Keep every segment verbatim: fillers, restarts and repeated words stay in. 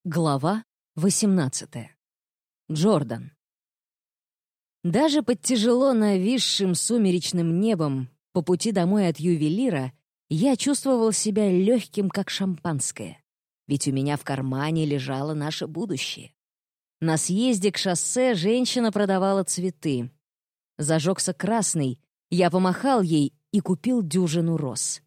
Глава восемнадцатая. Джордан. Даже под тяжело нависшим сумеречным небом по пути домой от ювелира я чувствовал себя легким, как шампанское, ведь у меня в кармане лежало наше будущее. На съезде к шоссе женщина продавала цветы. Зажегся красный, я помахал ей и купил дюжину роз.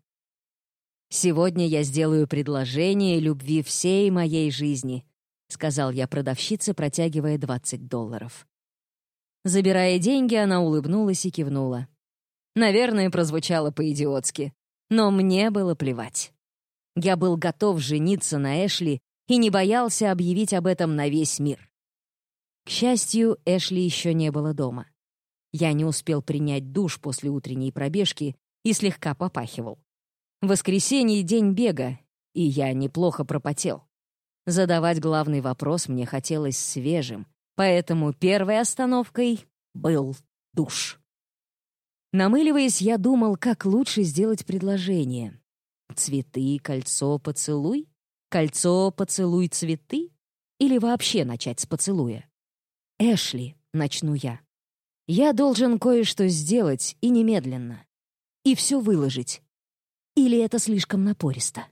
«Сегодня я сделаю предложение любви всей моей жизни», — сказал я продавщице, протягивая двадцать долларов. Забирая деньги, она улыбнулась и кивнула. Наверное, прозвучало по-идиотски, но мне было плевать. Я был готов жениться на Эшли и не боялся объявить об этом на весь мир. К счастью, Эшли еще не было дома. Я не успел принять душ после утренней пробежки и слегка попахивал. В воскресенье — день бега, и я неплохо пропотел. Задавать главный вопрос мне хотелось свежим, поэтому первой остановкой был душ. Намыливаясь, я думал, как лучше сделать предложение. Цветы, кольцо, поцелуй? Кольцо, поцелуй, цветы? Или вообще начать с поцелуя? «Эшли», — начну я. «Я должен кое-что сделать, и немедленно. И все выложить. Или это слишком напористо?»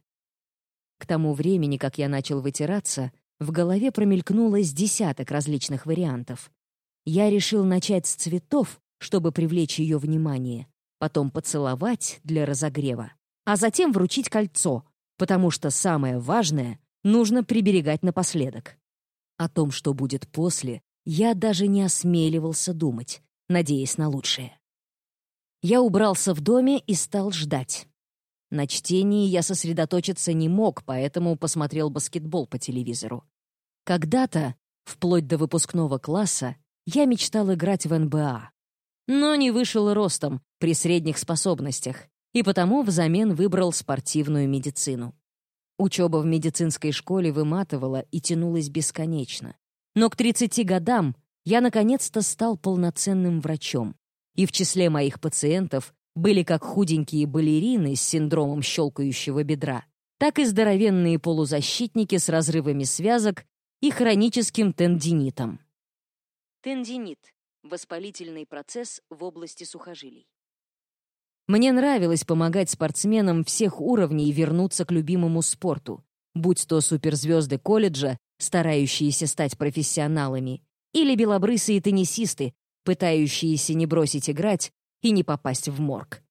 К тому времени, как я начал вытираться, в голове промелькнуло с десяток различных вариантов. Я решил начать с цветов, чтобы привлечь ее внимание, потом поцеловать для разогрева, а затем вручить кольцо, потому что самое важное нужно приберегать напоследок. О том, что будет после, я даже не осмеливался думать, надеясь на лучшее. Я убрался в доме и стал ждать. На чтении я сосредоточиться не мог, поэтому посмотрел баскетбол по телевизору. Когда-то, вплоть до выпускного класса, я мечтал играть в эн бэ а, но не вышел ростом при средних способностях, и потому взамен выбрал спортивную медицину. Учеба в медицинской школе выматывала и тянулась бесконечно. Но к тридцати годам я наконец-то стал полноценным врачом, и в числе моих пациентов были как худенькие балерины с синдромом щелкающего бедра, так и здоровенные полузащитники с разрывами связок и хроническим тендинитом. Тендинит — воспалительный процесс в области сухожилий. Мне нравилось помогать спортсменам всех уровней вернуться к любимому спорту, будь то суперзвезды колледжа, старающиеся стать профессионалами, или белобрысые теннисисты, пытающиеся не бросить играть и не попасть в морг.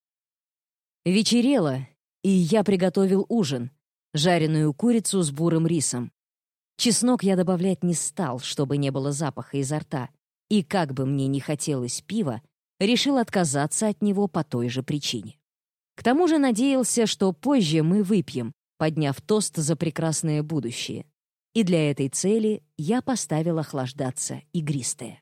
Вечерело, и я приготовил ужин — жареную курицу с бурым рисом. Чеснок я добавлять не стал, чтобы не было запаха изо рта, и как бы мне ни хотелось пива, решил отказаться от него по той же причине. К тому же надеялся, что позже мы выпьем, подняв тост за прекрасное будущее. И для этой цели я поставил охлаждаться игристое.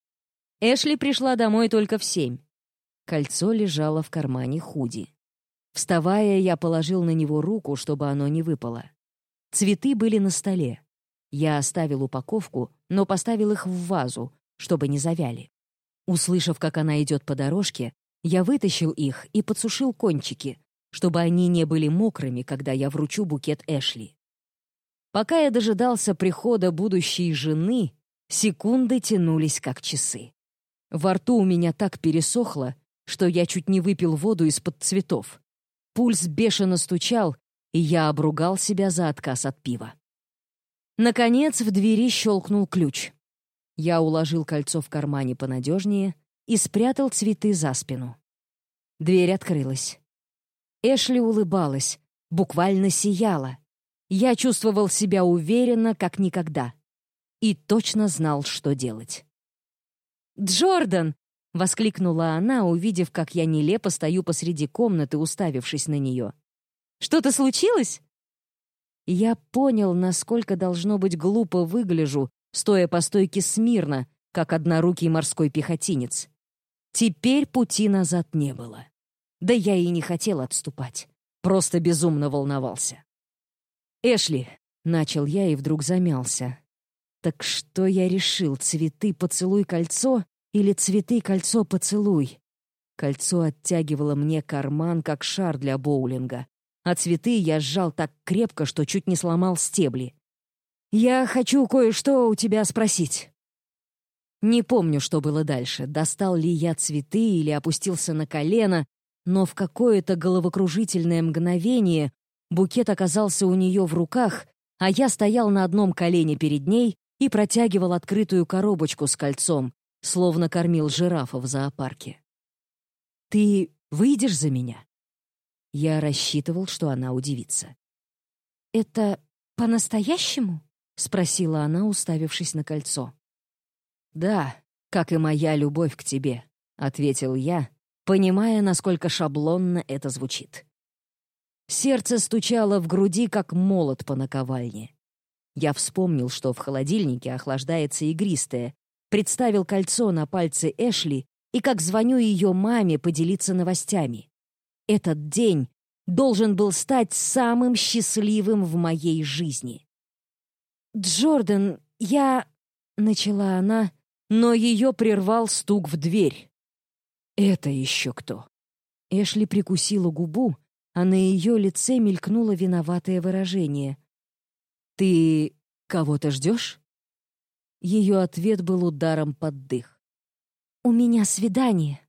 Эшли пришла домой только в семь. Кольцо лежало в кармане худи. Вставая, я положил на него руку, чтобы оно не выпало. Цветы были на столе. Я оставил упаковку, но поставил их в вазу, чтобы не завяли. Услышав, как она идет по дорожке, я вытащил их и подсушил кончики, чтобы они не были мокрыми, когда я вручу букет Эшли. Пока я дожидался прихода будущей жены, секунды тянулись как часы. Во рту у меня так пересохло, что я чуть не выпил воду из-под цветов. Пульс бешено стучал, и я обругал себя за отказ от пива. Наконец в двери щелкнул ключ. Я уложил кольцо в кармане понадежнее и спрятал цветы за спину. Дверь открылась. Эшли улыбалась, буквально сияла. Я чувствовал себя уверенно, как никогда. И точно знал, что делать. «Джордан!» — воскликнула она, увидев, как я нелепо стою посреди комнаты, уставившись на нее. «Что-то случилось?» Я понял, насколько должно быть глупо выгляжу, стоя по стойке смирно, как однорукий морской пехотинец. Теперь пути назад не было. Да я и не хотел отступать. Просто безумно волновался. «Эшли!» — начал я и вдруг замялся. «Так что я решил, цветы, поцелуй, кольцо или цветы, кольцо, поцелуй?» Кольцо оттягивало мне карман, как шар для боулинга, а цветы я сжал так крепко, что чуть не сломал стебли. «Я хочу кое-что у тебя спросить». Не помню, что было дальше, достал ли я цветы или опустился на колено, но в какое-то головокружительное мгновение букет оказался у нее в руках, а я стоял на одном колене перед ней и протягивал открытую коробочку с кольцом, словно кормил жирафа в зоопарке. «Ты выйдешь за меня?» Я рассчитывал, что она удивится. «Это по-настоящему?» — спросила она, уставившись на кольцо. «Да, как и моя любовь к тебе», — ответил я, понимая, насколько шаблонно это звучит. Сердце стучало в груди, как молот по наковальне. Я вспомнил, что в холодильнике охлаждается игристое, представил кольцо на пальце Эшли и как звоню ее маме поделиться новостями. Этот день должен был стать самым счастливым в моей жизни. «Джордан, я...» — начала она, но ее прервал стук в дверь. «Это еще кто?» Эшли прикусила губу, а на ее лице мелькнуло виноватое выражение. «Ты кого-то ждешь?» Ее ответ был ударом под дых. «У меня свидание».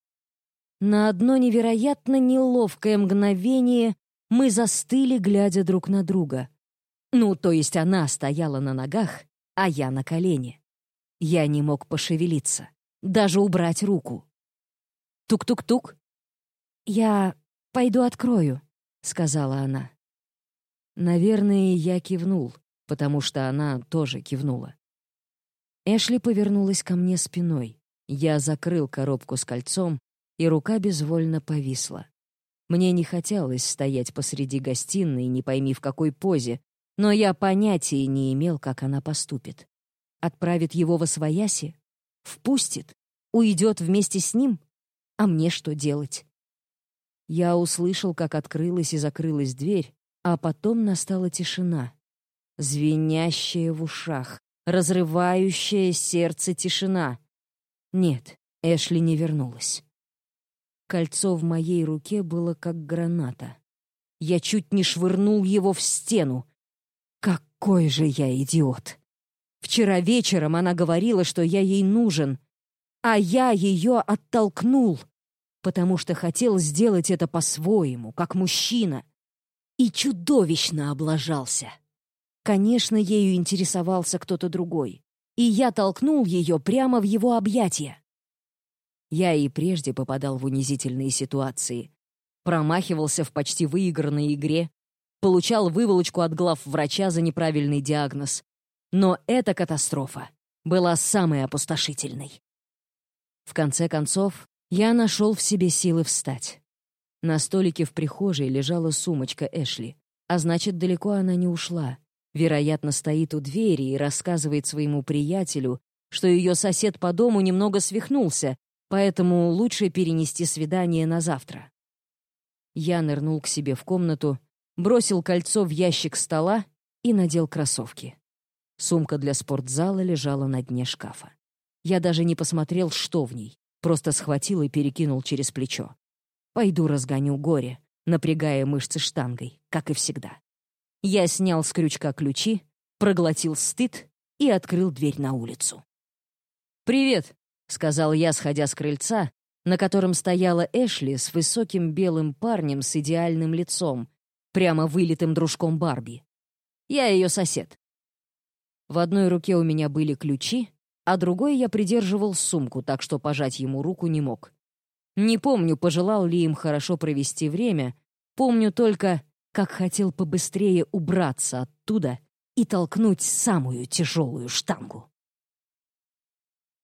На одно невероятно неловкое мгновение мы застыли, глядя друг на друга. Ну, то есть она стояла на ногах, а я на колене. Я не мог пошевелиться, даже убрать руку. «Тук-тук-тук». «Я пойду открою», — сказала она. Наверное, я кивнул, потому что она тоже кивнула. Эшли повернулась ко мне спиной. Я закрыл коробку с кольцом, и рука безвольно повисла. Мне не хотелось стоять посреди гостиной, не пойми в какой позе, но я понятия не имел, как она поступит. Отправит его восвояси? Впустит? Уйдет вместе с ним? А мне что делать? Я услышал, как открылась и закрылась дверь, а потом настала тишина. Звенящая в ушах, разрывающая сердце тишина. Нет, Эшли не вернулась. Кольцо в моей руке было как граната. Я чуть не швырнул его в стену. Какой же я идиот! Вчера вечером она говорила, что я ей нужен, а я ее оттолкнул, потому что хотел сделать это по-своему, как мужчина. И чудовищно облажался. Конечно, ею интересовался кто-то другой, и я толкнул ее прямо в его объятия. Я и прежде попадал в унизительные ситуации. Промахивался в почти выигранной игре, получал выволочку от главврача за неправильный диагноз. Но эта катастрофа была самой опустошительной. В конце концов, я нашел в себе силы встать. На столике в прихожей лежала сумочка Эшли, а значит, далеко она не ушла. Вероятно, стоит у двери и рассказывает своему приятелю, что ее сосед по дому немного свихнулся, поэтому лучше перенести свидание на завтра. Я нырнул к себе в комнату, бросил кольцо в ящик стола и надел кроссовки. Сумка для спортзала лежала на дне шкафа. Я даже не посмотрел, что в ней, просто схватил и перекинул через плечо. Пойду разгоню горе, напрягая мышцы штангой, как и всегда. Я снял с крючка ключи, проглотил стыд и открыл дверь на улицу. «Привет», — сказал я, сходя с крыльца, на котором стояла Эшли с высоким белым парнем с идеальным лицом, прямо вылитым дружком Барби. Я ее сосед. В одной руке у меня были ключи, а другой я придерживал сумку, так что пожать ему руку не мог. Не помню, пожелал ли им хорошо провести время, помню только, как хотел побыстрее убраться оттуда и толкнуть самую тяжелую штангу.